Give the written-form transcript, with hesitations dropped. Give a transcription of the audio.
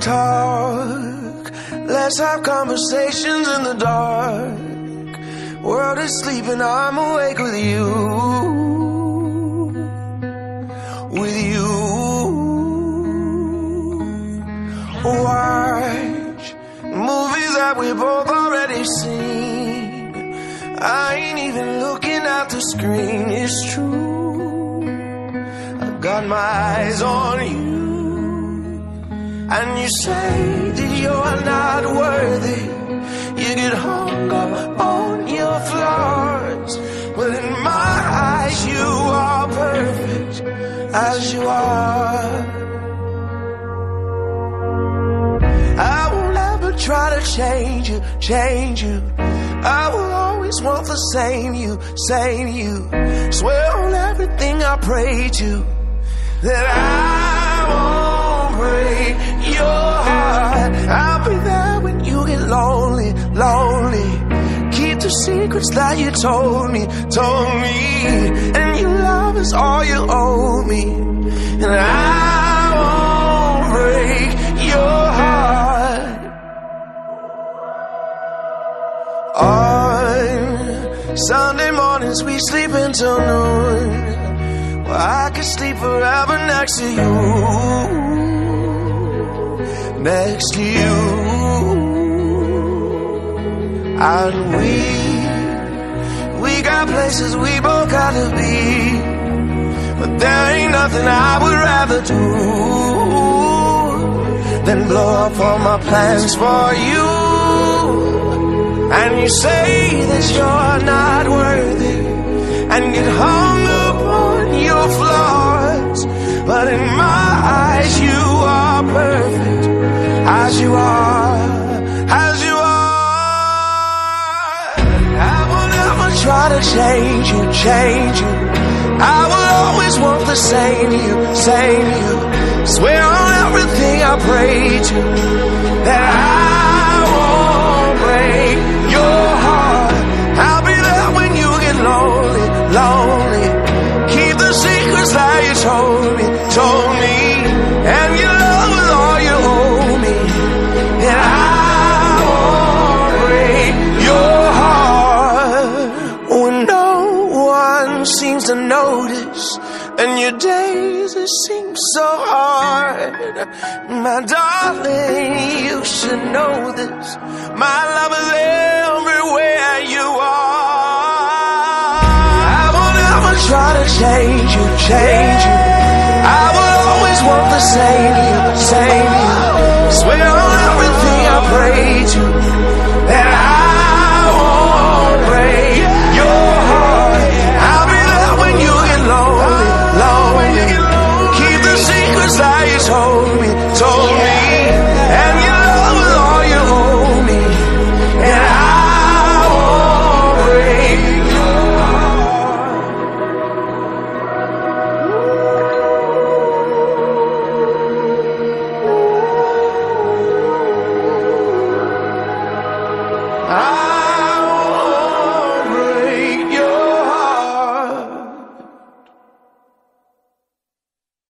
talk, let's have conversations in the dark. World is sleeping, I'm awake with you. With you. Watch movies that we both already seen. I ain't even looking at the screen, it's true. I got my eyes on you. And you say that you're not worthy. You get hung up on your flaws. But in my eyes you are perfect as you are. I won't ever try to change you, change you. I will always want the same you, same you. Swear on everything I pray to that I won't break your heart. I'll be there when you get lonely, lonely. Keep the secrets that you told me, told me. And your love is all you owe me. And I won't break your heart. On Sunday mornings we sleep until noon. Well, I could sleep forever next to you. Next to you. And we got places we both gotta be. But there ain't nothing I would rather do than blow up all my plans for you. And you say that you're not worthy and get hung up on your flaws. But in my eyes you are perfect as you are, as you are. I will never try to change you, change you. I will always want the same you, same you. Swear on everything I pray to that I won't break your heart. I'll be there when you get lonely, lonely. Keep the secrets that you told me, told me. And your love is all you owe me. And I won't break your heart. When no one seems to notice, and your days it seems so hard. My darling, you should know this. My love is everywhere you are. I will never try to change you, change you. I will always want the same you, same you. Swear on everything I pray to